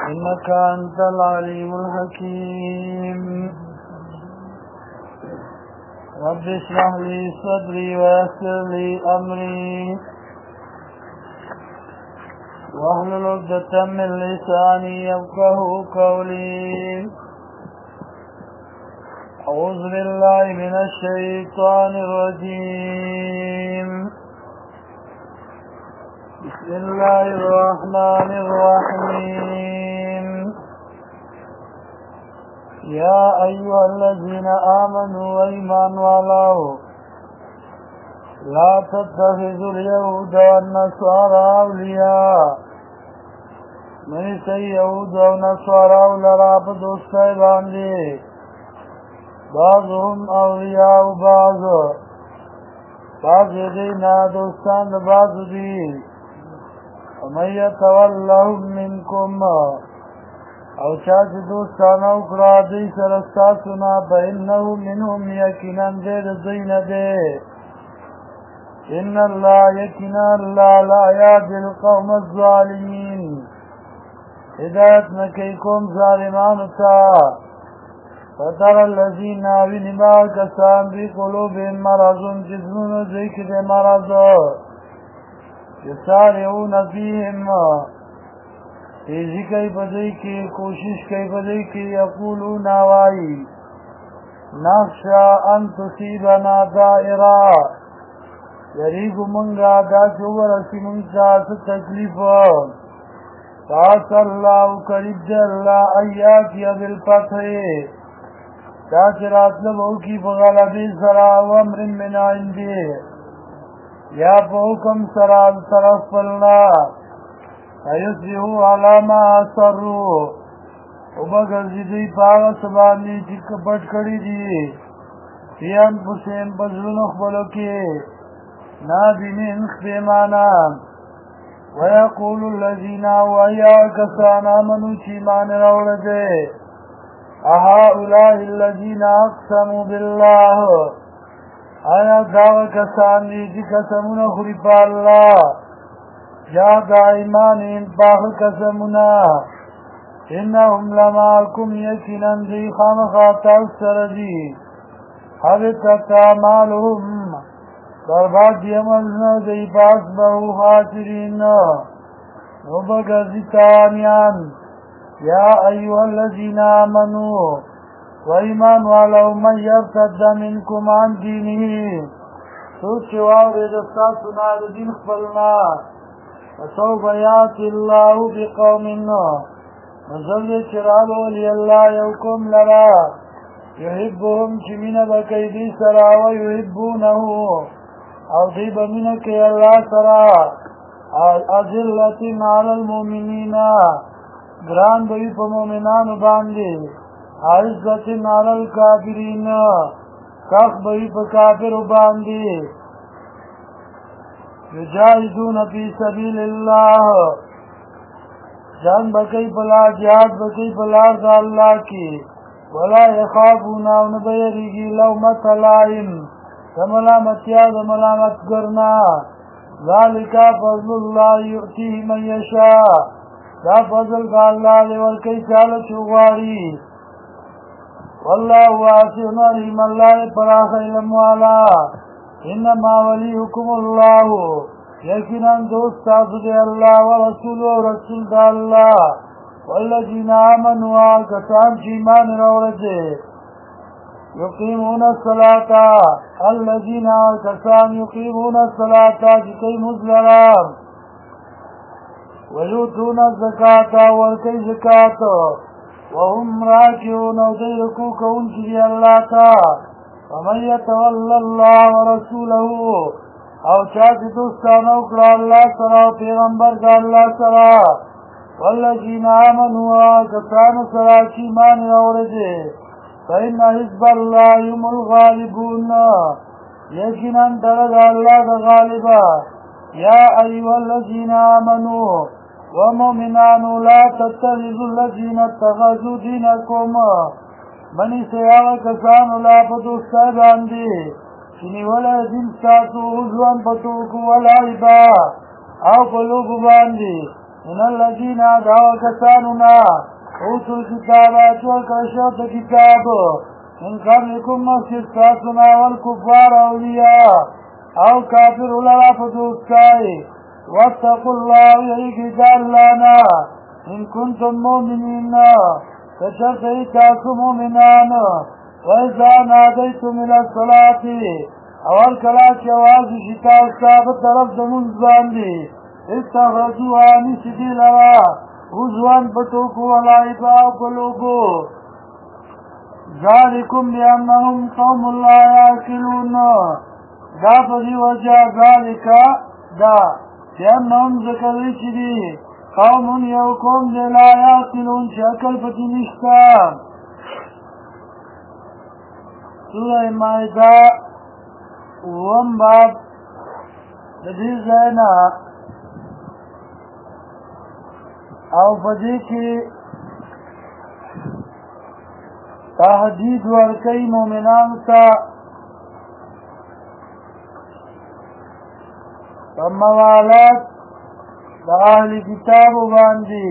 إنك أنت العليم الحكيم رب اشرح لي صدري ويسر لي أمري واحلل عقدة من لساني يفقهوا قولي أعوذ بالله من الشيطان الرجيم بسم الله الرحمن الرحيم يا أيها الذين آمنوا وإيمان والله لا تتخذوا اليهود والنصارى أولياء من يهود ونصارى ولراب دوستي باندي بعضهم أولياء بعض دينا دوستان بعض دي ومن يتولهم منكم او چاچ دوستان اکرا دی سرستاسنا فإنه منهم یقینا دید زین دے ان اللہ یقینا اللہ لا یهدی القوم الظالمین ہدایت نکیکم ظالمانتا فتر الذین ونما کسان بی قلوبهم مرض جسمون ذکر مرض یسارعون فیهم تیزی کئی بدئی کی کوشش کئی بدئی کی یقولون آوائی نخشا ان تصیبنا دائرہ یریگ منگا دا چوبر اسی منگا ست تکلیف فاس اللہ قریب دے اللہ ایاتی بالفتح دا چرات لبو کی بغلبی سرا وامر من عندی یا پوکم سراد طرف پلنا ایسیہو علاما اثرو وبگرزی دی پاغ سبانی چک پٹ کری دی فیان پسین پزرون اخبرو کی نادمین خیمانا ویقول الذین ویا کسان آمنو چیمان روڑ دے اہاؤلائی الذین اقسموا باللہ آیا داغ کسان دی قسمون خوری پا اللہ یا دا ایمان ان پاک قسمنا انہم لماکم یکنن دی خامخاتا اکثر دی حبتت اعمالهم برباد دی عملنا دی پاس بہو خاسرین نبگرزی تانیان یا ایوہ الذین آمنوا وإيمان ولو من يرتد منكم عن دينه سوچ واوري دستا سنا دين خپلنا وسوف ياتي الله بقوم نزل چرالو لي الله يوكم لرا يحبهم چمين بكيدي سرا ويحبونه او ضيب منك يا الله سرا أذلة على المؤمنين گران بوی پا مومنان باندی عزت علی الکافرین کخ بئی پا کافر باندی یجاہدون فی سبیل اللہ جان بکی پلا جہاد بکی پلا دا اللہ کی ولا یخافون اون بیریگی لومت لائم دملامتیا دملامت کرنا ذالکا فضل اللہ یؤتیه من یشاء دا فضل کا اللہ دے ورکی چالت شغواری واللہ واسع علیم اللہ پراخ علم والا انما ولیکم اللہ یقینا دوست تاسو دے اللہ ورسول و رسول دا اللہ والذین آمنوا کسان چی ایمان راوڑے یقیمون الصلاة الذین کسان یقیمون الصلاة جکی مزلرام ویوتون الزکاة ورکی زکاة وهم راكعون وديركو كون كي الله تا ومن يتولى الله ورسوله او چاچ دوستان اکڑا اللہ سرا پیغمبر کا اللہ سرا والذین آمنوا کسان سرا چیمان اوردے فإن حزب اللہ هم الغالبون یقینا درد اللہ دا غالبا یا ایوہ الذین آمنوا ومؤمنان لا تتخذوا الذين اتخذوا دينكم منی سیاغ کسان لا پدوستا باندی چنی ولا دین ساتو حضوان پتوکو ولا عبا او قلوب باندی من الذين دعوا كساننا اوتوا الكتاب وكرشوت كتاب من قبلكم مسجد ساتنا والكفار أولياء او كافر لنا فتوسكاي واتقوا الله يعيك لنا إن كنتم مؤمنين فشرطي تاسو مؤمنان وإذا ناديتم إلى الصلاة اول کلاچ آواز شتا استاب طرف دمون زاندی استغرجوا نسدی لرا غزوان بطوکو والعباء قلوبو ذالکم بأنهم قوم لا يأكلون دا فضی وجہ ذالکا دا بأنهم ذکری چدی قوم یوکم دے لا يأكلون شاکل پتی نشتا سورہ مائدہ وم باب ددی زینا او پدی کی تحدید ورکی مومنان تا موالات دا اہل کتاب باندی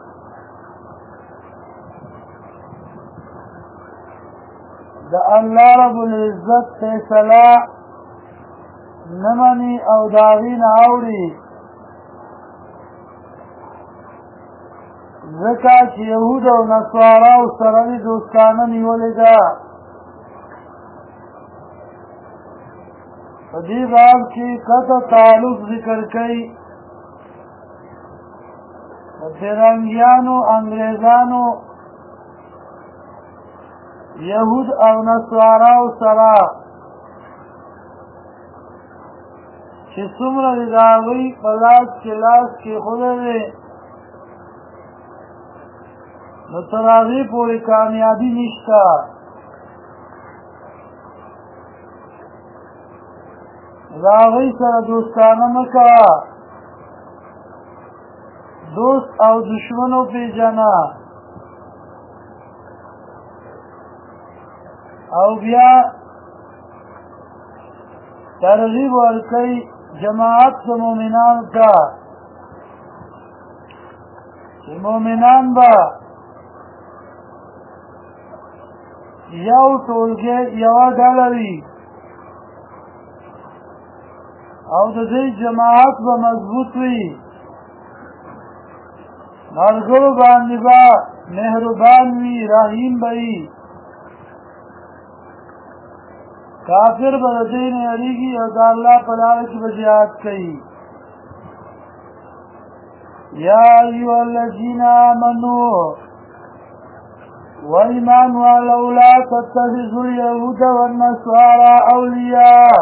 دا اللہ رب العزت فیصلہ نمانی او داغین آوری ذکا چی یهود و نصارا و سرلی دوستانه نیولی دا فدی باب کی قطع تعلق ذکر کئی فرنگیانو انگریزانو یهود او نصارا و سرا چه سمر رداوی پلاس کی خوده ده نتراغی پوری کامیابی نشتا رداوی سر دوستانه مکا دوست او دشمنو پی جنا او بیا ترغیب ورکی جماعت سے مومنان کا مومنان با یو ټولګه یو ډلوي او د دې جماعت به مضبوط وي مرګو باندې با مهربان وي رحیم وي کافر به دین یریږي او د الله په لار کې به jihad کوي یا ایها الذین آمنوا وإيمان ولولا تتخذوا اليهود والنصارى أولياء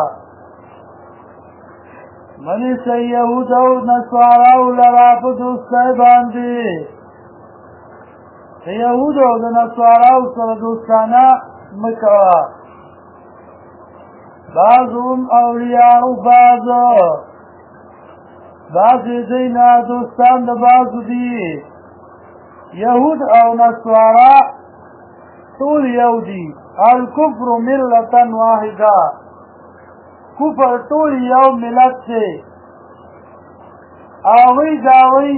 منی سے یهود و نصارى لرا دوستای باندې یهود و نصارى سره دوستانه مکوا بعضهم اولیاء بعض دینا دوستان د بعض دی یهود او نصارى طول یودی الکفر ملتا واحدا کفر طول یو ملت سے آوی داوی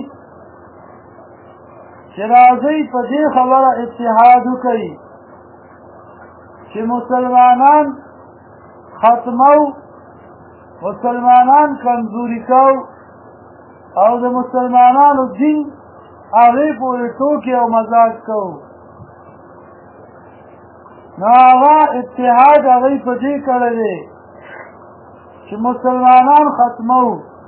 چرازی پا دی خبر اتحادو کئی چه مسلمانان ختمو مسلمانان کمزوری کو او د مسلمانانو دین آغی پوری ٹوکی او مزاج کو نو آغا اتحاد آغی پا دی کرده چه مسلمانان ختمو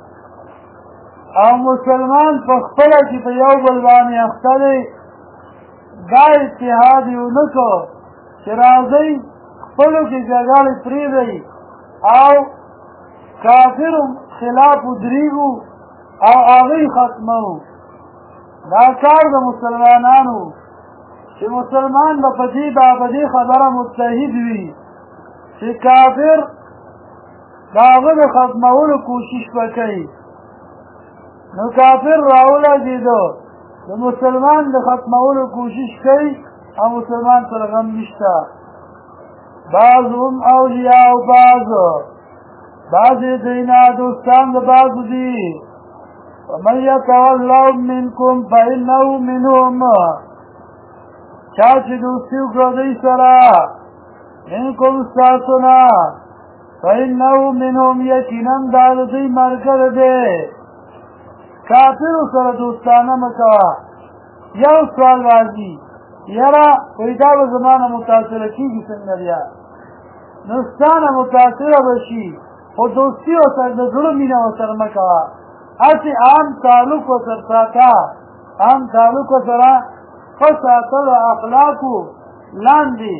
او مسلمان پا خپلا چی پا یو بلبانی اختلی دا اتحاد یو نکو چه رازی خپلو کی جگال پریدی او کافر خلاف دریگو او آغی ختمو دا کار دا مسلمانانو چه مسلمان با پدی بابدی خبر متحد وی چه کافر داغد ختمولو کوشش بکی نو کافر راولا دیدو دا مسلمان دا ختمولو کوشش کئی او مسلمان پر غم نشتا بعضهم اولیاء و بعض دینا دوستان دا بعض دی ومن يتولهم منكم فإنه منهم چا چې دوستي وکړه دوی سره منکم ستاسو نه فإنه منهم یقینا دا د دوی ملګری دی کافرو سره دوستانه مه کوه یو سوال راځي یاره وایي دا به زما نه متاثره کېږي څنګه بیا نو ستا نه متاثره به شي خو دوستي ورسره د زړه مینه ورسره مه کوه هسې عام تعلق ورسره ساته عام تعلق ورسره ښه ساته د اخلاقو لاندې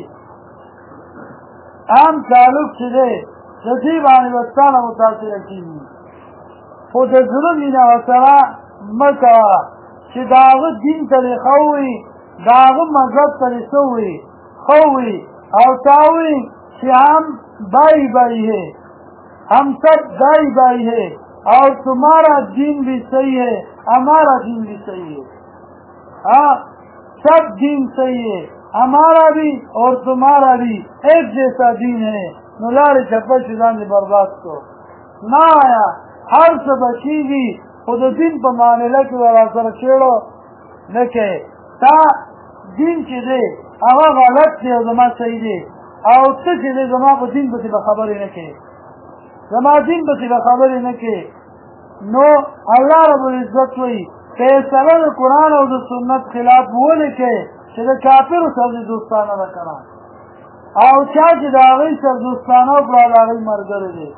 عام تعلق چې دی د دې باندې به ستا نه متاثره کېږي خو د زړه مینه ورسره مه کوه چې د هغه دین ته دې ښه ووایي د هغه مذهب ته دې څه ووایي ښه ووایي او تا ووایي چې هم بھائی بھائی ہے ہم سب بھائی بھائی ہے اور تمہارا دین بھی صحیح ہے ہمارا دین بھی صحیح ہے ہاں سب دین صحیح ہے ہمارا بھی اور تمہارا بھی ایک جیسا دین ہے نو لارې چپه چې ځان دې برباد کړو نه آیا هر څه به کېږي خو د دین په معامله کې به راسره چېړو نه کوې تا دین چې دی هغه غلط دی او زما صحیح دی او ته چې دی زما په دین پسې به خبرې نه کوې زما دین پسې به خبرې نه کوې نو الله رب العزت وایي فیصله د قرآن او د سنت خلاف ولې کوې چې د کافرو سره دې دوستانه نه کړه او چا چې د هغوی سره دوستانه وکړه د هغوی ملګری دی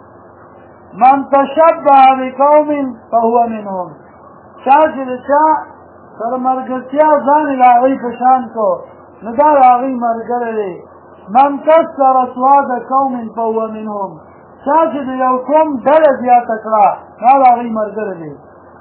من تشبه بقوم فهو منهم چا چې د چا سره ملګرتیا ځان یې د هغوی په شان کړو نو دا د هغوی ملګری دی من کسر اسواد قوم فهو منهم چا چې د یو قوم ډله زیاته کړه دا د هغوی ملګری دی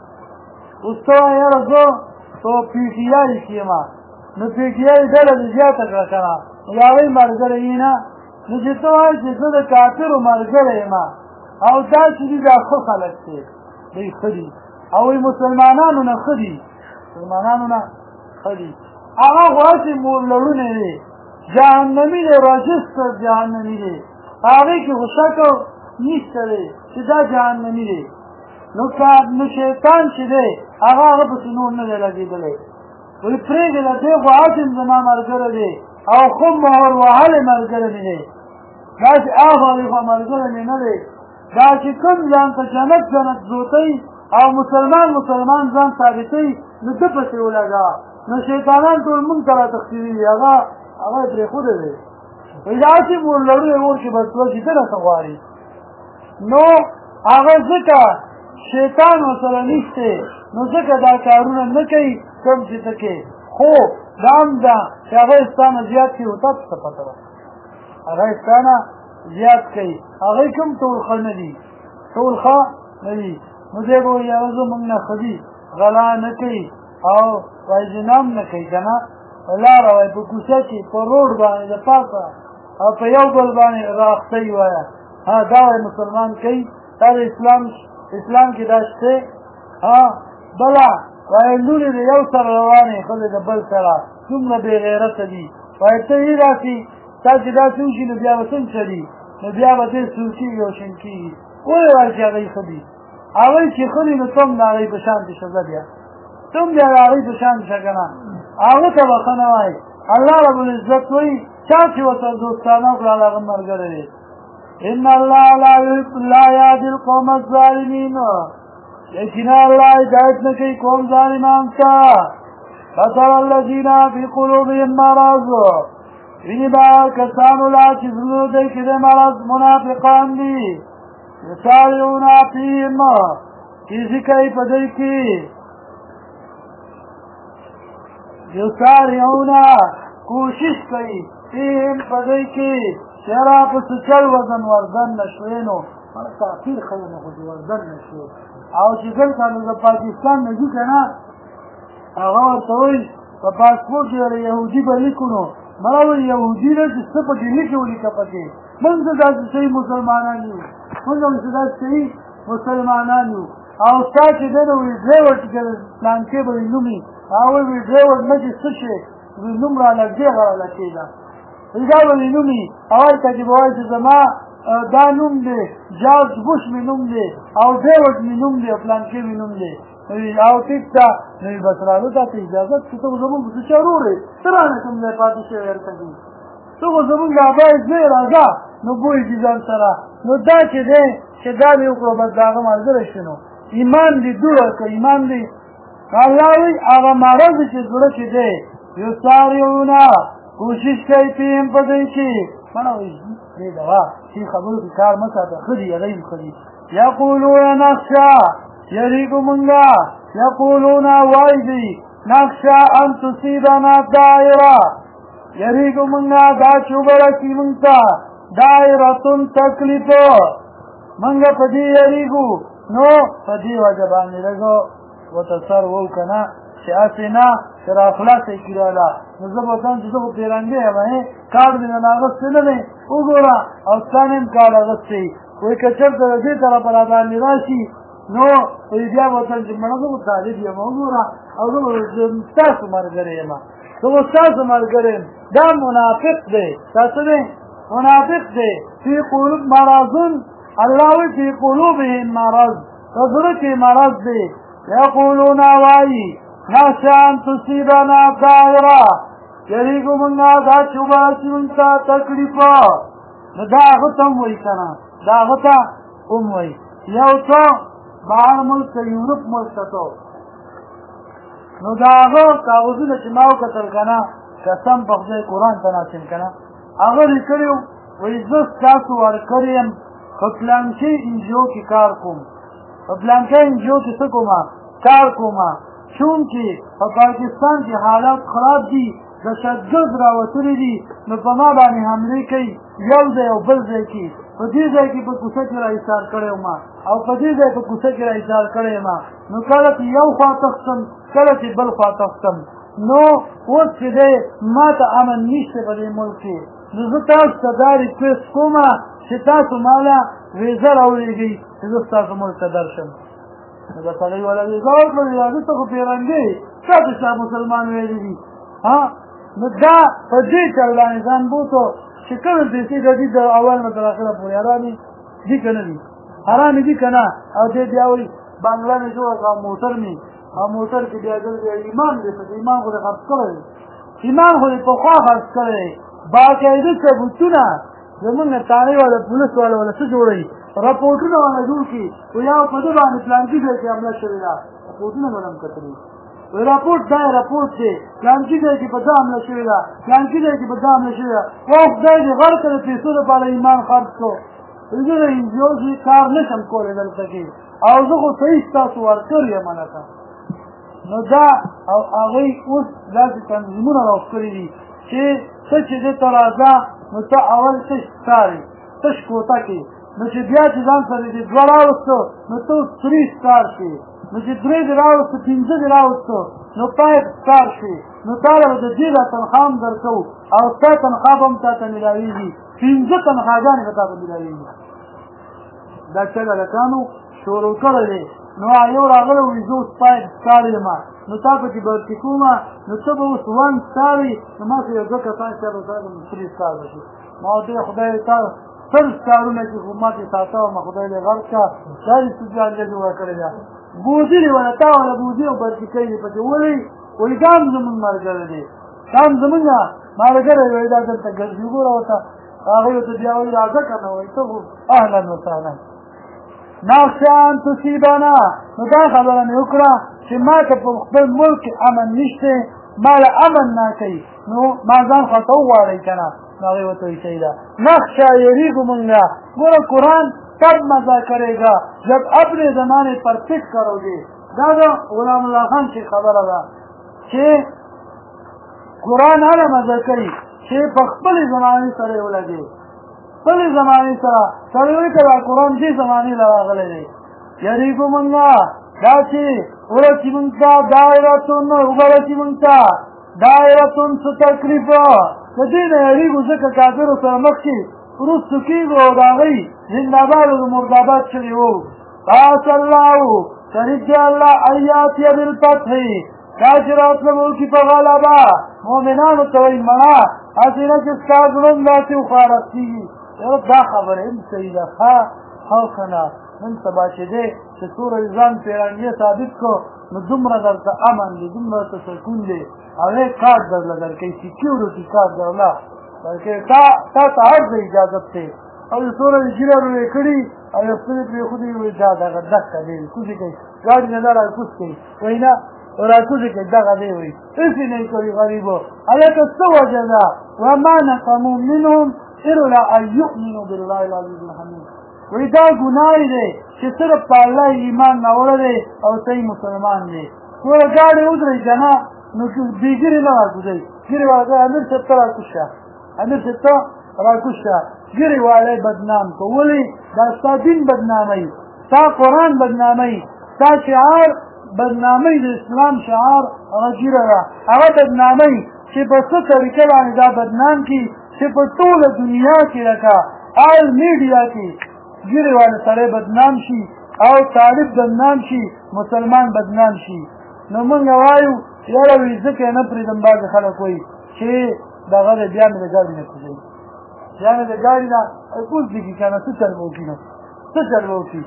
اوس ته وایې یاره زه په پي ټي آی کې یم نو پي ټي آی ډله دې زیاته کړه که نه نو د هغوی ملګری یې نه نو چې ته وایې چې زه د کافرو ملګری یم او دا چې دي دا ښه خلک دی دوی ښه دي او وایي مسلمانانو نه ښه دي مسلمانانو نه ښه دي هغه خو هسې مورلړونی دی جهنمي دی رجستر جهنمي دی هغې کې خو شک نشته دی چې دا جهنمي دی نو شیطان چې دی هغه پسې نور نه دی لګېدلی وایي پرېږده دی خو هسې زما ملګری دی او خو مهر وهلی ملګری مې دی داسې اخوا خوا ملګری مې نه دی دا چې کوم ځان ته جنت زوتی او مسلمان ځان ثابتوي نو ده پسې ولګه نو شیطانان ټول مونږ ته راتښتېدلي دي هغه یې پرېښودی دی وایي داسې مورلړونی اور کې به سوځي ته راته غواړي نو هغه ځکه شیطان ورسره نشتی نو ځکه دا کارونه نه کوي کوم چې ته کوې خو دا هم ده چې هغه یې ستا نه زیات کوي تا ته څه پته ده هغه یې ستا نه زیات کوي هغوی کوم ټول ښه نه دي ټول ښه نه دي نو دی به وایي هغه زموږ نه ښه دي غلا نه کوي او وایي زنا هم نه کوي که نه په لاره وایي په کوڅه کې په روډ باندې د پاسه او په یو بل باندې راښتۍ وایه دا وایي مسلمان کوي دا د اسلام کې دا شته بله وایي لورې د یو سره روانې ښځې د بل سره څومره بې غیرته دي وایي ته یې راسي تا چې داسې وشي نو بیا به څنګه چلي نو بیا به ډېر سور کېږي او شین کېږي ولې وایي چې هغوی ښه دي هغوی چې ښه دي نو ته هم د هغوی په شانتې شه ځه بیا ته هم بیا د هغوی په شانتې شه که نه هغه ته به ښه نه وایي الله رب العزت وایي چا چې ورسره دوستانه وکړه هغه ملګری دی ان الله لا یهدي القوم الظالمین یقینا الله هدایت نه کوي قوم ظالمان ته فترى الذین فی قلوبهم مرض ویني با کسانو لا چې زړونو دی کې د مرض منافقان دي یسارعون فیهم تیزي کوي په دوی کې یسارعون کوشش کوي فیهم په دوی کې چې را پسې چل وزن وردن نه شوې نو مړه تاخیر ښه نه خو دې وردن نه شوې او چې دلته نو د پاکستان نه ځي که نه هغه ورته وایي په پاسپورټ کې یهودي به لیکو نو مړه وایي یهودي نه چې څه پکې لیکې ولیکه پکې موږ ته داسې صحیح مسلمانان یو موږ هم چې داسې صحیح مسلمانان یو او ستا چې دی نو وایي ډرایور چې پلانکې به یې نوم وي هغه وایي ډرایور نه چې څه شی نوم را نږدې غړله کېده دا به مې نوم وي او هلته کې به وایي چې زما دا نوم دی جارج بوش مې نوم دی او ډیوډ مې نوم دی او پلانکې مې نوم دی او ټیک ده نو بس راځه ته اجازه چې ته زمونږ څه چارورې ته رانه کوم ځای پاتې شوی ورته دي ته خو زمونږ ابای ځای راځه نو بوی دي ځان سره نو دا چې دی چې دا مې وکړو بس د هغه ملګری شو نو ایمان دې دوړه که ایمان دې الله وایي هغه مرض چې زړه کې دی یسارعونه کوشش کوي فیم په دی کې مړه وایي دې دوا چې خبرو کې کار مه ساته ښه دي هغه هم ښه دي یقولون نخشا یریږو مونږه یقولون وایي دي نخشا ان تصیبنا دایره یریږو مونږه دا چې وبرسي مونږ ته دایرتون تکلیفو مونږه په دې یریږو نو په دې وجه باندې لږو ورته سر وو که نه چې هسې نه چې را خلاصه یې کړله نو زه به وتم چې زه خو پیرنګی یم کارډ مې نه اخیستی نه دی وګوره او ستا مې هم کارډ اخیستی وایي که چېرته د دې طرفه را باندې راشي نو وایي بیا به وتم چې مړه زه خو طالب یم وګوره او زه به ستاسو ملګری یم زه خو ستاسو ملګری یم دا منافق دی دا څه دی منافق دی فی قلوب مرضون الله وی فی قلوبهم مرض په زړه کې مرض دی یقولون وایي نخشى ان تصیبنا دایره یریږو مونږه دا چې وبرسي مونږ ته تکلیفه نو دا هغه ته هم وایي که نه دا هغه ته هم وایي یو څه بهر ملک ته یورپ ملک ته تو نو دا هغه کاغذونه چې ما وکتل که نه قسم په خدای قرآن ته ناصل که نه هغه لیکلي وو وایي زه ستاسو ورکړی یم په پلانکې انجیو کې کار کوم په پلانکې انجیو کې څه کومه کار کومه چونکې په پاکستان کې حالات خراب دي دهشتګرد راوتلي دي نو په ما باندې حملې کوي یو ځای او بل ځای کې په دې ځای کې په کوڅه کې را ایثار کړی وم او په دې ځای په کوڅه کې را ایثار کړی یم نو کله چې یو خوا تښتم کله چې بل خوا تښتم نو اوس چې دی ما ته امن نشته په دې ملک کې نو زه تاسو ته دا ریکویسټ کوم چې تاسو ماله ویزه راولېږئ چې زه ستاسو ملک ته درشم نو د سړی والا ویزه ورکړې ده ته خو پیرنګې چا چې ستا مسلمان ویلي دي نو دا په دې چل باندې ځان بوتو چې کومې پیسې د دې د اول نه تر اخره پورې حرامې دي که نه دي حرامې دي که نه او دې بیا وایي بنګله مې جوړه کړه موټر مې او موټر کې بیا دلته ایمان دی په ایمان خو دې خرڅ کړی دی ایمان خو دې پخوا خرڅ کړی دی باقاعده ثبوتونه زمونږ تانې والا پولیس والا والا څه جوړوي رپورټونه والا جوړ کړي وایي یو په دې باندې پلانکي ځای کې حمله شوې ده رپورټونه به هم کتلي وایي راپورټ دا راپورټ دی پلانکي ځای کې په دا حمله شوې ده پلانکي ځای کې په دا حمله شوې ده او خدای دې غر کړه پیسو دپاره ایمان خرڅ کړو زه د انجیو کې کار نه شم کولی دلته کې او زه خو صحیح ستاسو ورکړ یم هلته نو دا او هغوی اوس داسې تنظیمونه راوښکلي دي چې ته چې دې ته راځه نو ته اول تش ښکارې تش کوټه کې نو چې بیا چې ځان سره دې دوه راوستو نو ته اوس درې ښکار شې نو چې درې دې راوستو پنځه دې راوستو نو پایپ ښکار شې نو تا له د دې دا تنخوا هم درکوو او ستا تنخوا به هم تا ته میلاوېږي پنځه تنخواګانې به تا ته میلاوېږي دا چل هلکانو شروع کړی دی نو یو راغلی وایي زه اوس پایپ ښکار یم نو تا پکې برکې کومه نو ته به اوس ون ښکارې نو ما سره یو دوه کسان چا به سره مصري ښکار به شي ما ورته ویل خدای تا سل ښکارونه چې خو ما دې ساته ومه خدای دې غرق کړه دا دې څه جانجه جوړه کړې ده بوزي دې ونه تا ونه بوزي او برکې کوي دې پکې ولئ وایي دا هم زمونږ ملګری دی دا هم زمونږ ملګری وایي دا دلته ګرځي وګوره ورته هغوی ورته بیا وایي راځه که نه وایي ته خو اهلا وسهلا نخشى ان تصیبنا نو دا خبره مې وکړه چې ما ته په خپل ملک امن نشته ما له امن نه کوي نو ما ځان خواته وغواړئ که نه نو هغوی ورته وایي صحیح ده نخشى یریږو مونږه ګوره قرآن تب مزہ کرے گا جب اپنے زمانے پر فٹ کرو گے دا غلام اللہ خان کی خبر ده چې قرآن هله مزه کوي چې په خپل زمانې سره یې ولګي خپل زمانې سره سړی وایي که دا قرآن دې زمانې له راغلی دی یریږو مونږه دا چې ورسي مونږ ته دایرتون وبرسي مونږ ته دایرتون څه تکلیف د دې نه یریږو ځکه کافرو سره مخ کې وروستو کېږو او د هغوی زندهباد او مرداباد شوي وو عسى الله ترجى الله ان ياتي بالفتح دا چې راتله به وکړي په غلبه مؤمنانو ته وایي مړه هسې نه چې ستا زړه هم داسې وخوارت کېږي دا خبره هم صحیح ده ښه او که نه نن سبا چې دی چې څومره ځان پیرانګې ثابت کړو نو دومره درته امن دی دومره ته سکون دی او یې کارت درله درکوي سیکیورټي کارت درله بلکې تا ته هر ځای اجازت دی او د څومره یې ږیره روی کړي او یو سترګې پرېښودې وایي دا دغه دقه دی کوزې کوي ګاډي نه دا راکوز کوي وایي نه راکوزې کوي دغه دی وایي هېڅ نه یې کوي غریبو هلکه څه وجه ده وما نقموا منهم إلا أن يؤمنوا بالله العزيز الحميد وی دا ګناه دی چې صرف په الله ایمان ناوړه دی او صحیح مسلمان دی ټوله ګاډۍ ودرېږي که نه نو بې ګیرې نه راکوزوي ګیرې والا امیر صاحب ته راکوز شه امیر صاحب ته راکوز شه ګیرې والی بدنام کو ولې دا ستا دین بدناموي ستا قرآن بدناموي ستا شعار بدناموي د اسلام شعار هغه ګیره ده هغه بدناموي چې په څه طریقه باندې دا بدنام کړي چې په ټوله دنیا کې لکه آل میډیا کې ګیرې والا سړی بدنام شي او طالب بدنام شي مسلمان بدنام شي نو موږ وایو یاره وي ځکه یې نه پرېږدم بعضې خلک وایي چې دغه دی بیا مې د ګاډي نه کوزوي بیا مې د ګاډي نه کوز دیږي که نه څه چل به وکړي نو څه چل به وکړي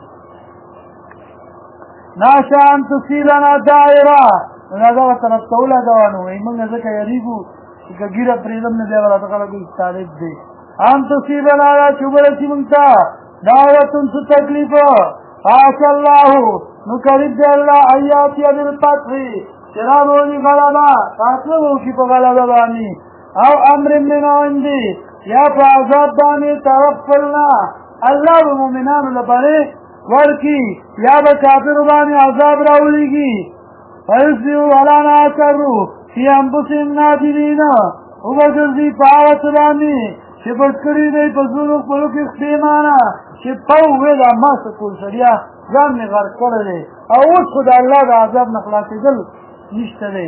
ناشه ان تصیبنا دایره نو دا دغه طرف ته ولګوه نو وایي موږ ځکه یېرېږو چې که ګیره پرېږدم نه بیا به راته خلک وایي طالب دی ان تصیبنا را چې وبرسي موږ ته دعوتن څه تکلیف عسى الله نو قریب دی الله ایاتي بالفتح چې راولي غلبه تاسو وکړي په غلبه باندې او امر من عندي یا په عذاب باندې توفلنا الله به مؤمنانو لپاره ورکي یا به کافرو باندې عذاب راولېږي فیصبحوا علی ما اسروا فی انفسهم نادمین وبګرځي په هغه څه باندې چې پټ کړي دی په زړونو خپلو کې پښېمانه چې پو ویل ما څه کول سړیا ځان مې غرق کړی دی او اوس خو د الله د عذاب نه خلاصېدل نشته دی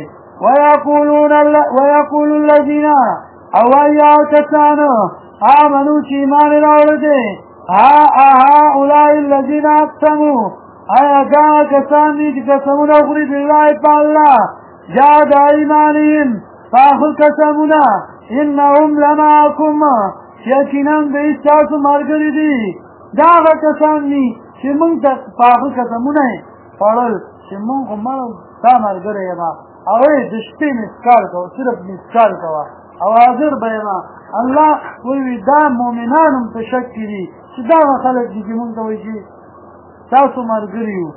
ویقول الذین او وایي کسان آمنو چې ایمان یې راوړی دی هؤلاء الذین اقسموا آیا دا کسان دي چې قسمونه وخوري بالله په الله جهاد ایمانهم فاخذ قسمونه انهم لمعکم یقینا دوی ستاسو ملګري دي دا هغه کسان دي چې موږ ته پاخه قسمونه خوړل چې موږ خو ستا ملګری یم هغوی د شپې مسکال کوه صرف مسکال کوه او حاضر به یم الله وایي دا مؤمنان هم په شک کې دي چې دا هغه خلک دي چې موږ ته وایي چې تاسو ملګري یو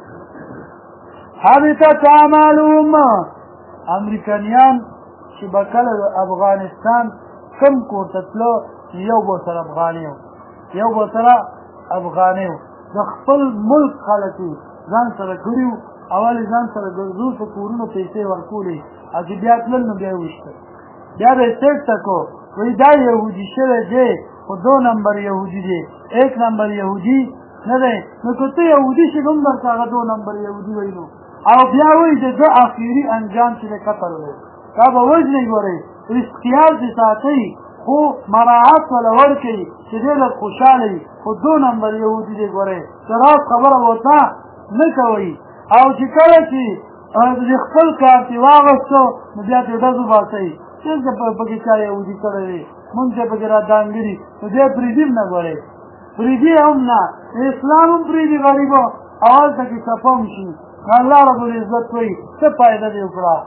حبطت اعمالهم امریکایان چې به کله د افغانستان کم کور ته تلو یو به سره افغاني یو به سره افغاني د خپل ملک خلک ځان سره کړي وو اول ځان سره ګرځو په کورونو پیسې ورکولې او چې بیا تلل نو بیا یې ویشته بیا به یې چېرته کړو وایي دا یهودي شوی دی خو 2 نمبر یهودي دی 1 نمبر یهودي نه دی نو که ته یهودي شې هم درته هغه 2 نمبر یهودي وایي نو او بیا وایي د ده اخري انجام چې دی قتل دی دا به وژنئ ګورئ اختیار دې ساتئ خو مراعات وله ورکوي چې دی لږ خوشحاله وي خو 2 نمبر یهودي دی ګورئ د راز خبره به ورته نه کوئ او چې کله چې د خپل کار چې واغستو نو بیا ترې ډزو باسئ څنګه پکې چا یهودي کړی دی مونږ چې پکې را دانګري نو دی پرېږدي هم نه ګورئ پرېږدي هم نه اسلام هم پرېږدي غریبو او هلته کې صفه هم شي الله رب العزت وایي څه فایده دې وکړه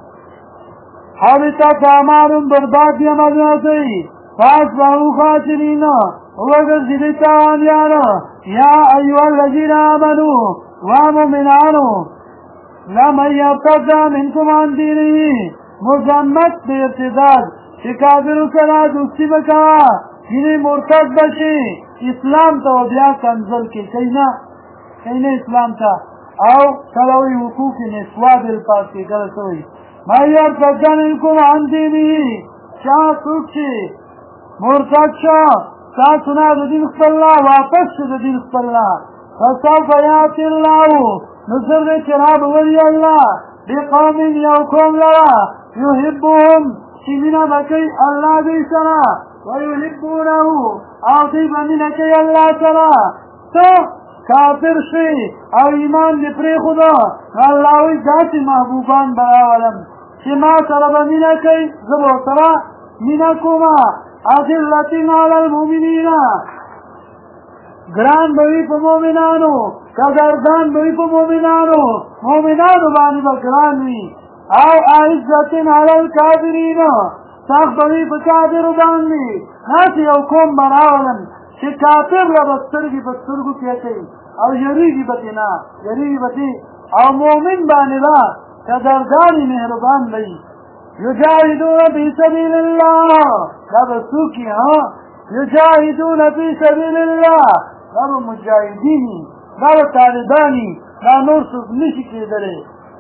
حبطت اعمالهم برباد دي عملونه کوي فاصبحوا خاسرین وګرځېدئ تاوانیان یا ایها الذین آمنوا ومؤمنانو لمن یرتد منکم عن دینه مذمت د ارتداد چې کافرو سره دوستي به کوه ځینې مرتد به شي اسلام ته بیا کنځل کې کوي نه اسلام ته او کله وایي حقوق نسوا بالپاس کې کله څه وایي من یرتد منکم عن دینه چا څوک چې مرتد شه تاسو نه د دین خپل نه واپس شه د دین خپل نه فسوف یأتی الله نو زر دی چې راولي الله بقوم یو قوم لره یحبهم چې مینه به کوي الله دوی سره ویحبونه او دوی به مینه کوي الله سره ته کافر شي او ایمان دې پرېښوده الله وایي داسې محبوبان به راولم چې ما سره به مینه کوي زه به ورسره مینه کومه اذلة علی المؤمنین ګران به وي په مؤمنانو قدردان به وي په مؤمنانو باندې به ګران وي او عزت علی الکافرین سخت به وي په کافرو باندې داسې یو قوم به راولم چې کافر له به سترګې په سترګو کې کوي او یریږي به ترې نه یریږي به ترې او مؤمن باندې به قدردانې مهربان به وي یجاهدون فی سبیل الله دا به څوک یجاهدون فی سبیل الله دا به مجاهدین دا به طالبانی دا نور څوک نشي کېدلی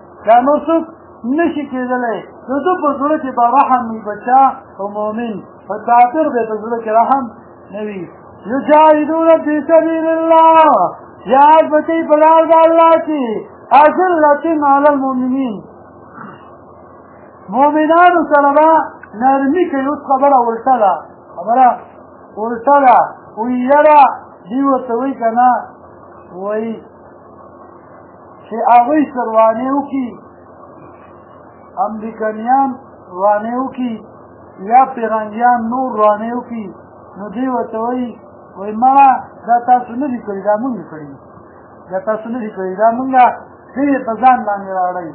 د ده په زړه کې به رحم وي په چا په مؤمن په کافر به په زړه کې رحم نه وي یجاهدون فی سبیل الله جهاد به کوي په لار د الله کې اذلة علی المؤمنین مؤمنانو سره به نرمي کوي اوس خبره الټه ده وایي یاره دوی ورته وایي که نه وایي چې هغوی سر روانې وکړي امریکنیان روانې وکړي یا پیرنګیان نور روانې وکړي نو دوی ورته وایي مړه دا تاسو نه دي کړي دا مونږ کړي دا مونږ دوی په ځان باندې راوړئ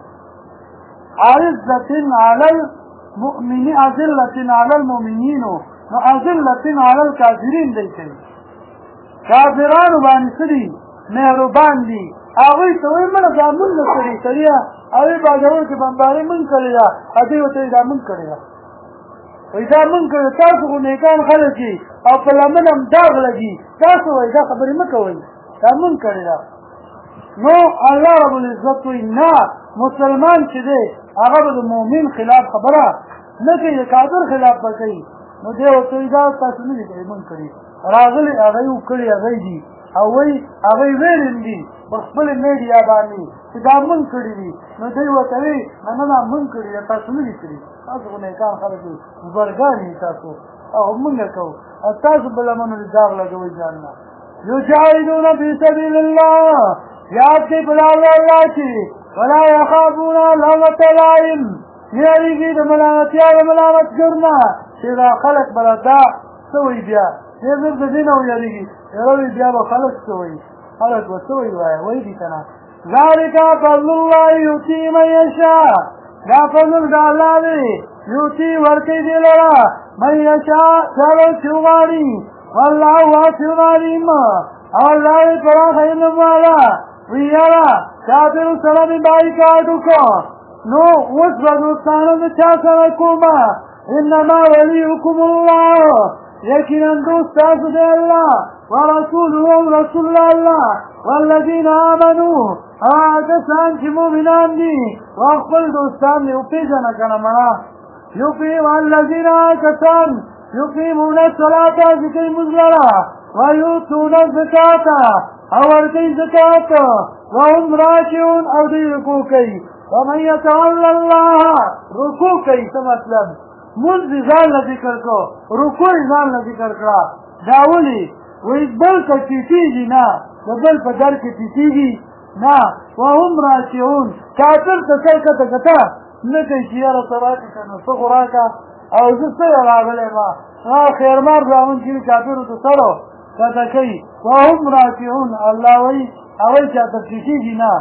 عزة على المؤمنين أذلة على المؤمنين وأذلة على الكافرين دی کوي کافرانو باندې سړي مهربان دي هغوی ته وایي مړه دا مونږ نه کړي سړیه هغوی باجوړ کې بمباري مونږ کړې ده هغوی ورته وایي دا مونږ کړې ده وایي دا مونږ کړې تاسو خو نیکان خلک یې او په لمن هم داغ لګي تاسو وایي دا خبرې مه کوئ دا مونږ کړې ده نو الله رب العزت وایي نه مسلمان چې دی هغه به د مؤمن خلاف خبره نه کوي د کافر خلاف به کوي نو دی ورته وایي دا تاسو نه دي کړي مونږ کړي راغلي هغوی وکړي هغوی دي او وایي هغوی ویلي دي په خپلې میډیا باندې چې دا مونږ کړي دي نو دوی ورته وایي نه مونږ کړي دي تاسو نه دي کړي تاسو خو نیکان خلک یو بزرګان یې تاسو او مونږ کوو او تاسو بله منو داغ لګوئ ځان نه یجاهدون فی سبیل الله یاد کوي په لار د الله کې ولا يخافون لومة لائم یریږي د ملامتیا د ملامتګر نه چې دا خلک به دا څه وایي بیا دې زر د دې نه ویریږي یاره بیا به خلک څه وایي خلک به څه وایي دي که نه ذلک فضل الله یؤتي من یشاء دا فضل د الله دی یؤتي ورکوي دې لره من یشاء چاله چې وغواړي والله واسع علیم او الله یې پراخه علم والا ویاره کافر سره مې بایکاټ وکړو نو اوس به دوستانه د چا سره کومه انما ولیکم الله یقینا دوست تاسو دی الله ورسوله رسول الله والذین آمنوا هغه کسان چې مؤمنان دي او خپل دوستان یې وپېژنه که نه مړه والذین کسان یقیمون الصلاة چې کوي لمونځ لره ویؤتون الزکاة او ورکوي زکات وهم راکعون او دوی رکوع کوي ومن یتول الله رکوع کوي څه مطلب مونځ ځان له ذکر کړو رکوع ځان له ذکر کړه دا ولې وایي بل که ټیټېږي نه د بل په در کې ټیټېږي نه وهم راکعون کافر ته سر کته کته نه کوي چې یاره ته راکړه که نو څه خو راکړه او زه څه راغلی ما خیرمار زامن چې کافرو ته سړو کته کوي وهم راکعون الله وایي هغوی چاته ټیټېږي نه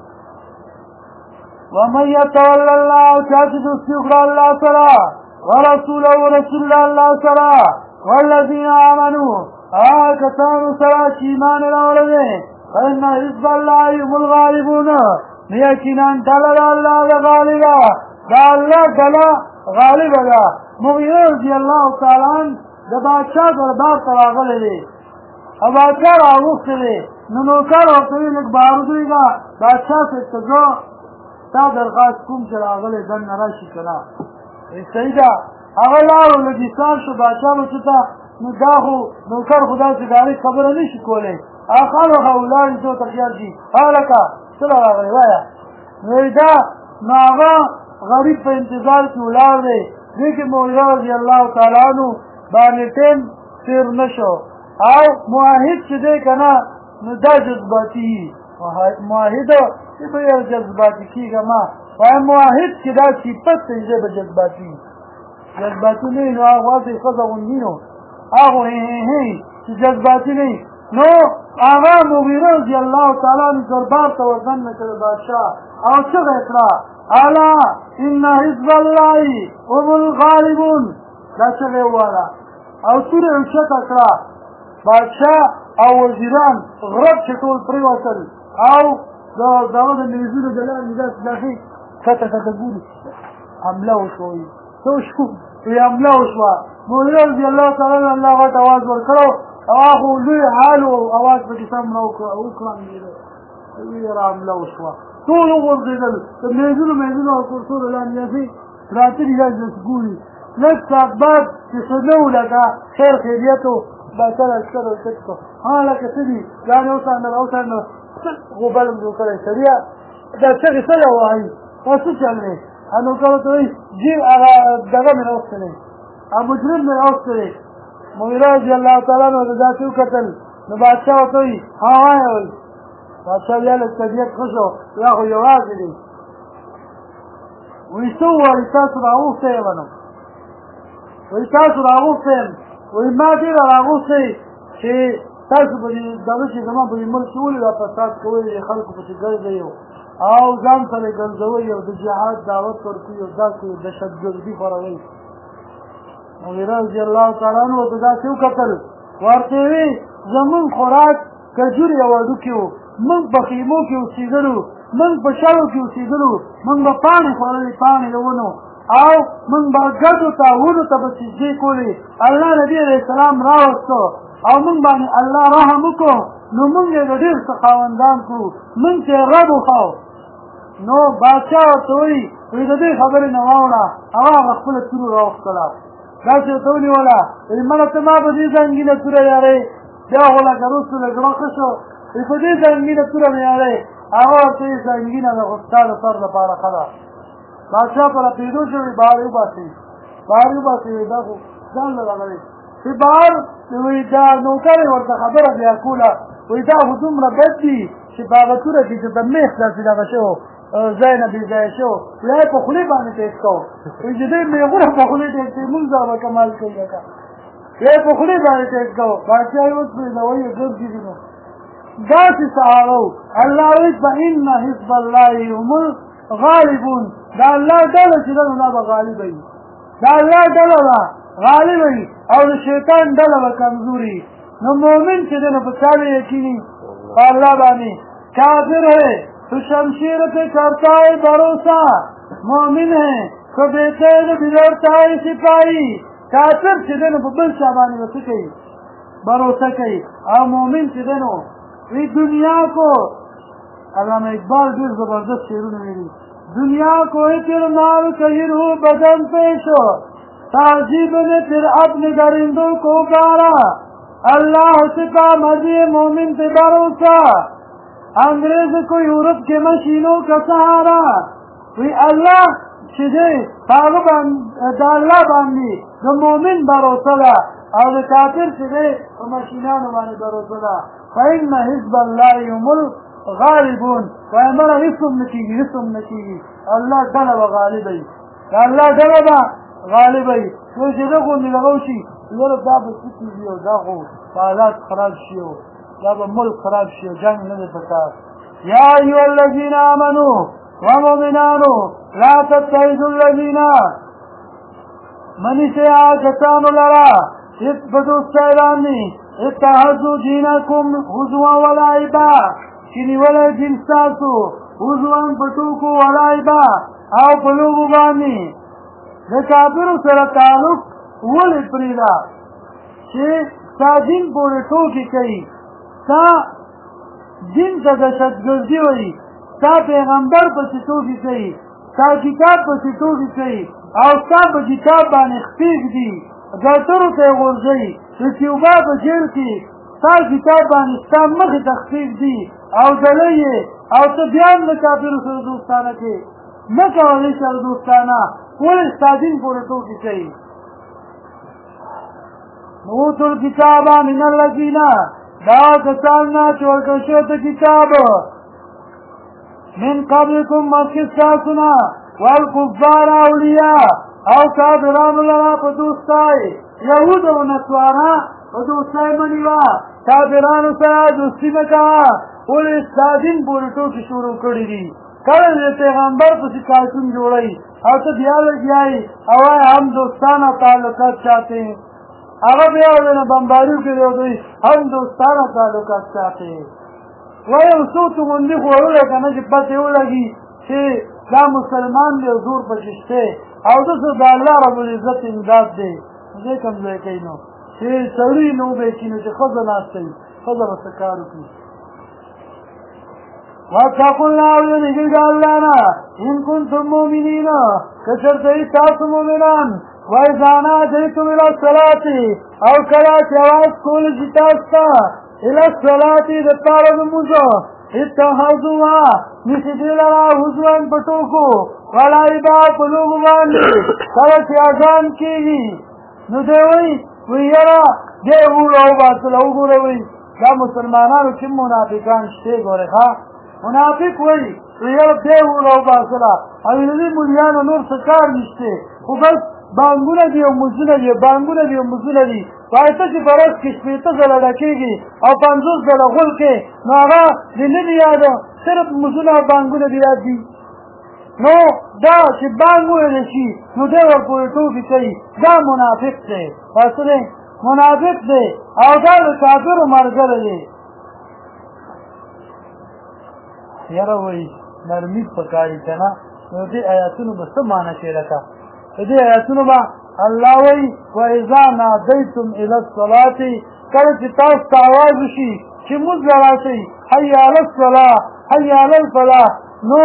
ومن یتول الله چا چې دوستي وکړه الله سره ورسوله رسول الله سره والذین آمنوا هغه کسانو سره چې ایمان یې راوړی دی فإن حزب الله هم الغالبون یقینا ډله د الله ده غالبه د الله ډله غالبه ده مغیره رضي الله تعالی عنه د بادشاه دربار ته راغلی دی او بادشاه راغوښتی دی نو نوکر ورته وایي لږ بارود ویږه بادشاه صاحب ته زه ستا درخواست کوم چې راغلی دننه راشي که نه صحیح ده هغه لاړو لږ ایسار شو بادشاه به څه ته نو دا خو نوکر خو داسې ډایرکټ خبره نه شي کولی هغه خامخا ولاړې څه ورته خیال شي هغه لکه څه راغلی وایه نو دا نو هغه غریب په انتظار کې ولاړ دی دې کې مغیره رضي الله تعالی عنه باندې ټیم تېر نه شو او معاهد چې دی که نه نو دا جذباتي معاهد چې به یو جذباتي کېږه ما وایم معاهد چې دا صفت دی دی به جذباتي جذباتي نه وي نو هغه واسې ښځه غوندي نو هغه چې جذباتي نه وي نو هغه مغیره رضی الله تعالی عنہ دربار ته ورننه کړ بادشاه او چغه کړه الا ان حزب الله هم الغالبون دا چغه وواله او سوره اوچته کړه بادشاه او وزیران غرب چې ټول پرېوتل او دغه د میزونو د لاندې داسې داخلي کته کته ګوري حمله وشوه څه وشو وی حمله وشوه مغیره رضی الله تعالی عنہ الله غټ اواز ورکړو او هغه لوی حال او اواز پکې سم نه وکړانګېده وی حمله وشوه ټول وغورځېدل د میزونو او کرسیو لاندې داسې پراته دي داسې ګوري لږ ساعت بعد چې څه نه و لکه خیر خیریت و بادشاه لښکر ورچت کړو ها لکه څه دي ځان اوسانده غوبل هم جوړ کړی سړیه دا چغې څه له وایي دا څه چل دی نو کله ته وایي جیب هغه دغه مې راوستلی مجرم مې راوستلی مغیره رضي الله تعالی عنہ د داسې وکتل نو بادشاه ورته وایي ها وایه وایي بادشاه بیا لږ طبیعت ښه شو یا خو یوازې دی وایي څه ووایي تاسو راغوښتی یم نو وایي تاسو راغوښتی یم وایي ما ډېره راغوښتی چې تاسو به دغه چې زما په ملک کې ولې دا فساد کوئ د خلکو پسې ګرځئ او ځان سره یې ګرځوئ او د جهاد دعوت ورکوئ او دا کوئ دهشتګردي خوروئ مغیره رضي الله تعالی عنہ ورته داسې وکتل ورته وی زمونږ خوراک کجورې او هډوکي وو موږ په خیمو کې اوسېدلو موږ په شلو کې اوسېدلو موږ به پاڼې خوړلې پاڼې د ونو او موږ به ګډو ته ونو ته به سجدې کولې الله نبي علیه السلام راوستو او موږ باندې الله رحم وکړو نو موږ یې د ډېر څه خاوندان کړو موږ چې رب وښو نو بادشاه ورته وایي وایي د دې خبرې نه واوړه او هغه خپله تورو راوښکله داسې ورته ونیوله وایي مړه ته ما په دې زنګینه توره یارې بیا خو لکه وروسته لږ ښه شو وایي په دې زنګینه توره مې یارې هغه ورته وایي زنګینه ده خو ستا د سر لپاره ښه ده بادشاه په رپېدو شو وایي بهر یې وباسئ وایي دا خو ځان له راغلی وایي بهر وایي دا نوکر یې ورته خبره بیا کوله وایي دا خو دومره بد دي چې په هغه توره کې چې د میخ داسې دغه شو ځای نه بې ځایه شو وایي په خولې باندې ټیک کوو وایي چې دوی میغونه په خولې ټیک کوي مونږ به کمال کوي لکه وایي په خولې باندې ټیک کوو بادشاه یې وسپرېده وایي ګرځي دي نو داسې صحابه وو الله وایي فإن حزب الله هم الغالبون دا الله ډله چې ده نو دا به غالب وي دا الله ډله ده غالب وي او د شیطان ډله به کمزوري نو مومن چې ده نو په چا به یقیني په الله باندې کافر ہے تو شمشیر پہ کرتا ہے بھروسہ مومن ہے تو بےچین بگڑتا ہے سپاہی کافر چې ده نو په بل چا باندې به څه کوي بھروسه کوي او مومن چې ده نو وی دنیا کو علامہ اقبال ډېر زبردست شعرونه ویلي دنیا کو اترمال کہر ہو بدن پیش ہو تعجیب نے پھر اپنے درندوں کو گارا اللہ سے کا مزے مومن پہ بھروسہ انگریز کو یورپ کے مشینوں کا سہارا وی اللہ چې دی هغه د الله باندې د مؤمن بھروسه ده او د کافر چې دی په مشینانو باندې بھروسه ده فإن حزب الله هم الغالبون وایي مړه هېڅ هم نه کېږي الله ډله به غالبه وي د الله ډله به غالبه وي نو چې ده غوندې دغه وشي یاره دا به څه کېږي او دا خو حالات خراب شي او دا به ملک خراب شي او جنګ نه دی پکار یا ایها الذین آمنوا ومؤمنانو لا تتخذوا الذین منی سے کسانو لرا اس بدوستای باندې اتخذوا دینکم هزوا ولعبا چې نیولی دین ستاسو هزوا په ټوکو ولعبا او په لوبو باندې د کافرو سره تعلق ولې پرېږده چې ستا دین پورې ټوکې کوي ستا دین ته دهشتګردي وایي ستا پیغمبر پسې ټوکې کوي ستا کتاب پسې ټوکې کوي او ستا په کتاب باندې خپې ږدي ډاکټرو ته یې غورځوي د کیوبا په جیل کې ستا کتاب باندې ستا مخې ته خپې ږدي او ډلۍ یې او ته بیا هم د کافرو سره دوستانه کوې نه کوه هغې سره دوستانه ولې ستا دین پورې ټوکې کوي اوتوا الکتاب من الذین دا کسان نه چې ورکړل شوی ته کتاب من قبلکم مخکې ستاسو نه والکفار اولیاء او کافرانو لرا په دوستای یهود او نصارا په دوستای منیوا کافرانو سره دوستی مه کوه ولې ستا دین پورې ټوکې شروع کړي دي کله د پیغمبر پسې کارټون جوړوي او ته بیا لګیایي او وایي هم دوستانه تعلقات چاہتے ہیں هغه بیا ورنه بمباریو کې دی دوی هم دوستانه تعلقات چاہتے ہیں وایي یو څو توغندي خو وړلی که نه چې پسې ولګي چې دا مسلمان دی او زور پکې شته او داسې د الله رب العزت امداد دی دې کوم ځای کوي نو چې سړي نه وبېچي نو چې ښځه ناسته وي ښځه به څه کار وکړي واتقوا الله ويرجوك الله إن كنتم مؤمنين كشرطي تاسو مؤمنان وإذا ناديتم إلى الصلاة أو كلا جواز كل جتاستا إلى الصلاة دطار الموزو اتخذوها نسيدي لرا حضوان بطوكو ولا إبا قلوبوان كلا سيازان كيگي ندوي ويرا دي اولو باطل اوگوروي دا مسلمانانو کم منافقان شتے گورے خواه منافق وی یو دیو رو باسلا او دې مليانو نور څه کار نشته خو بس بانګونه دي او مزونه دي بانګونه دي او مزونه دي پایته چې برس کې شپېته ځله ډکېږي او 50 ځله غول کې نو هغه دې نه دي یاد صرف مزونه او بانګونه دي یاد دي نو دا چې بانګ ویل شي نو دی ورپورې ټوکې کوي دا منافق دی تاسو دی منافق دی او دا د کافرو ملګری دی یاره وایي نرمي پکاري که نه نو دې آیاتونو به څه معنی کې لکه په دې آیاتونو به الله وایي واذا نادیتم الی الصلاة کله چې تاسو ته اواز وشي چې مونځ له راسئ حی علی الصلاة حی علی الفلاح نو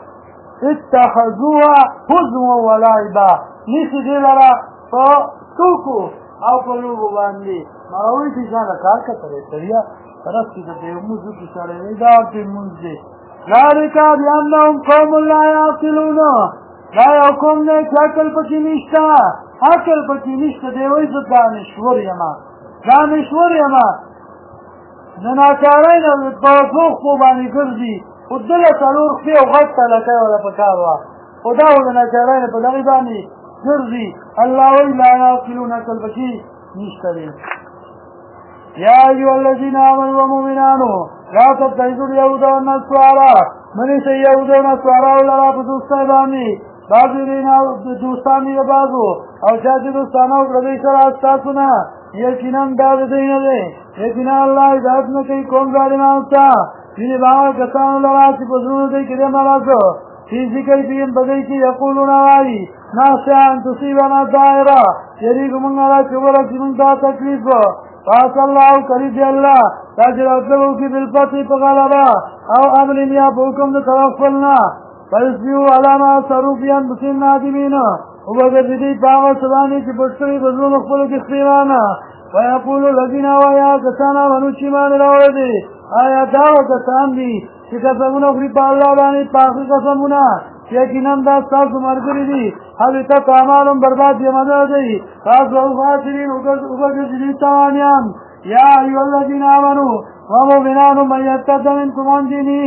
اتخذوها هزوا ولعبا نیسي دې لره په ټوکو او په لوبو باندې ما وایي چې ځان له کار کتلی سړیا رس کې د دې مونځ وکړي سړی دی دا ورته مونځ دی ذالک بأنهم قوم لا يعقلون دا یو قوم دی چې عقل پکې نشته عقل پکې نشته دی وایي زه دانشور یمه دانشور یمه د ناکارۍ نه په فوخو باندې ګرځي خو دله څلور خپې او غټ تلکۍ وله پکار وه خو دا خو د ناکارۍ نه په دغې باندې ګرځي الله وایي لا يعقلون عقل پکې نشته دی یا ایها الذین آمنوا ومؤمنانو لا تتخذوا اليهود والنصارى منیسئ یهود او نصاراو لرا په دوستۍ باندې بعضې دوستان دي د بعضو او چا چې دوستانه وکړه دوی سره ستاسو نه یقینا دا د دوی نه دی یقینا الله هدایت نه کوي قوم ظالمانو ته ځینې به هغه کسانو لرا چې په زړونو دوی کې دی مرض فی ذکر فیهم په دوی کې یقولون وایي نخشی ان تصیبنا دائره یریږو موږ نه را چې ورسي موږ ته تکلیف فاس الله قریب دی الله دا چې راتلو کې بالفتح په غلبه او امر یا په حکم د طرف خپلنا فیصبحوا علی ما اصروا فی انفسهم نادمین وبګرځي په هغه څه باندې چې پټ کړي په زړونو خپلو کې خیرانه ویقولو الذین وایي کسان آمنو چې ایمان راوړی دي آیا دا هغه کسان دي چې قسمونه خوري په الله باندې په آخري قسمونه یقینا دا ستاسو ملګري دي حبطت اعمالهم برباد دي مدد دی تاسو خاسرین وګرځي تاوانیان یا ایها الذین آمنوا ومؤمنان من یرتد منکم عن دینه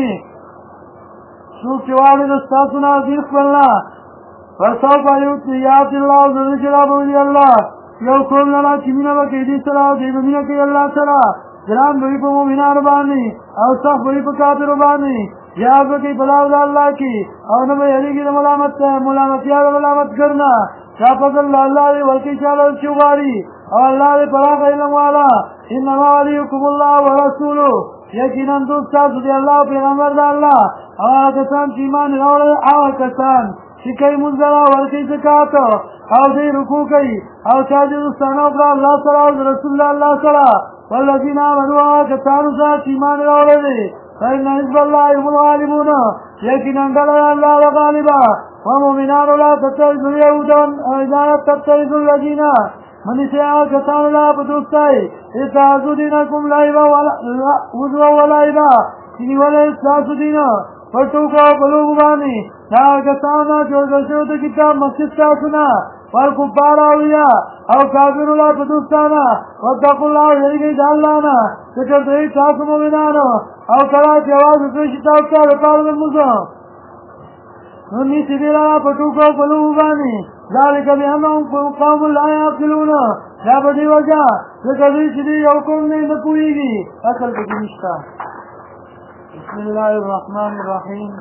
څوک چې واړه د ستاسو نه دین خپلنا فسوف یؤتی الله ذل جلاله الله یو قوم لرا چې مینه وکړي دې سره او دې مینه کوي الله سره ګران به په مؤمنانو باندې او سخت به په کافرو باندې یاد وکړئ په لار د الله کې او نه به یریږي د ملامتیا د ملامت ګرنا چا فضل الله دې ورکړي چاله چې وغواړي او الله دې پراخ علم والا انما ولیکم الله ورسوله یقینا دوست تاسو دی الله پیغمبر د الله هغه کسان چې ایمان راوړل هغه کسان چې کوي مونځ ورکوي زکات او دې رکوع کوي او چا چې دوستانه وکړه الله سره او رسول الله سره والذین آمنوا کسانو چې ایمان راوړل فإن حزب الله هم الغالبون یقینا ډله الله غالبه ومؤمنان لا تتخذوا اليهود وإذا تتخذوا الذين منیسئ هغه کسانو لا په دوستۍ اتخذوا دینکم لعبا هزوا ولعبا چې نیولی ستاسو دین په ټوکو او په لوبو باندې دا هغه کسانو نه چې ورکړل شوی د کتاب مسجد ستاسو نه والکفار اولیاء او کافرو لا په دوستانه واتقوا الله یریږئ د الله نه چې چېرته تاسو مؤمنانو او کله چې اواز وکړي شي تاسو ته دپاره د لمونځ نو نیسي دې لره په ټوکو او په لوبو باندې ذلك بأنهم قوم لا يعقلون دا بدی وجہ ذکر دی یو قوم نه پوهیږي اصل کې نشته. بسم الله الرحمن الرحیم.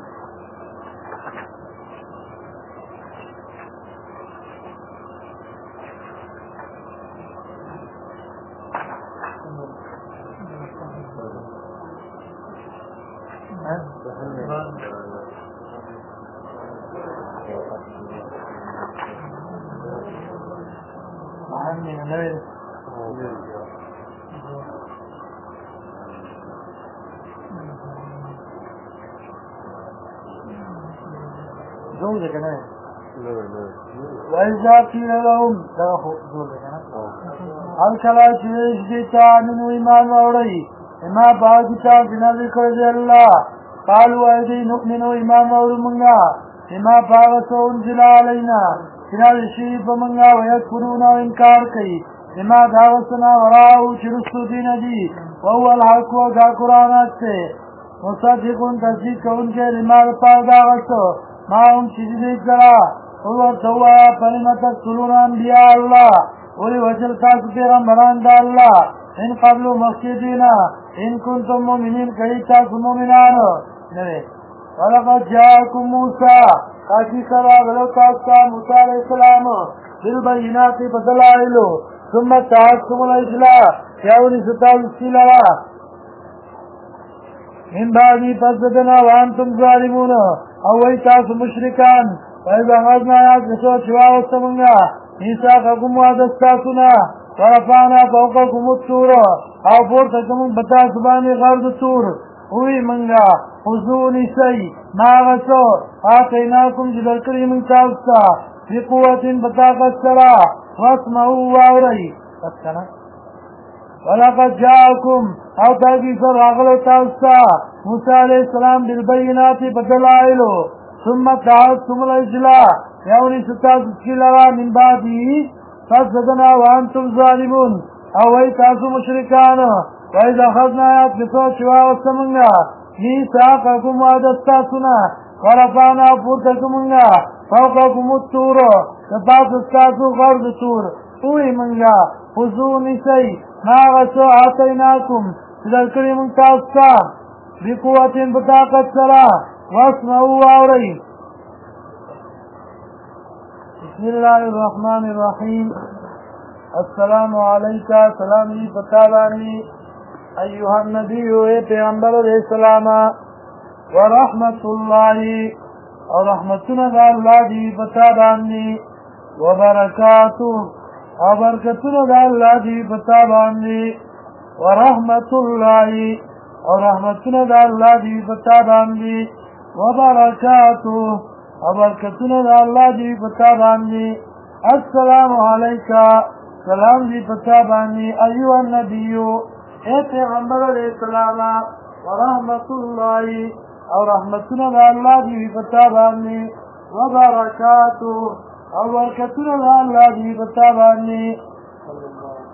وإذا قيل لهم هل کلا چیز دیتا منو ایمان موڑی اما باو کتاب بنظر کرد اللہ قالوا ایدی نؤمنو ایمان موڑ منگا اما باوسو انزل علینا بنظر شریف منگا ویدکرون و انکار کئی اما دعوتنا وراءو چرستو دین دی وهو الحق و دا قرآنات سے مصدقون تصدیق کون کے لما پار دعوتو ما هم چیز دیت کرا هو توا فلما تقتلون انبیاء اللہ ولی وجل تاس پیغمبران دا اللہ ان قبل مخشدینا ان کنتم مومنین کئی تاس مومنان نوے ولقد جاءكم موسیٰ تاکی سرا ولو تاستا موسیٰ علیہ السلام بالبینات بدلائلو ثم تحکم الاسلام یاونی ستاو سیلرا من بعدی پسدنا وانتم ظالمون اوی تاس مشرکان وإذا أخذنا آيات نسوة شواء والسمنغا ميثاقكم وعدستاسنا ورفعنا فوقكم الطور أو فورتكم بتاسباني غرد الطور ہوئی منگا حضونی سی ماغسو آتیناکم جدر کری من تاستا فی قوت بطاقت سرا واسمعوا واوری ولقد جاءكم او تاکی سر آغل تاستا موسیٰ علیہ السلام بالبینات بدلائلو ثم تعدتم الإجلاء یونی ستاس اسکیلرا من بعدی فاسدنا وانتم ظالمون او وی تاسو مشرکان وإذا أخذنا آيات بصوت شواء والسمنغا ميثاقكم وعدستاسنا ورفعنا فورتكمنغا فوقكم الطور تباس استاسو غرد طور اوی منغا حضونی سی ناغسو آتیناکم تذکری من تاستا بقوة بطاقت سرا واسمعوا واوری. بسم الله الرحمن الرحیم. السلام علیکہ سلام لی پتابانی ایوہ النبی اے پیغمبر علیہ السلام ورحمت اللہ اور رحمتنا دا اللہ دی پتابانی وبرکاتو اور برکتنا دا اللہ دی پتابانی ورحمت اللہ اور رحمتنا دا اللہ دی پتابانی وبرکاتو اور برکتنا دا اللہ دی پتابانی. السلام علیکہ سلام دی پتابانی ایوہ النبیو اے پیغمبر علیہ السلام ورحمت اللہ اور رحمتنا دا اللہ دی پتابانی وبرکاتو اور برکتنا دا اللہ دی پتابانی.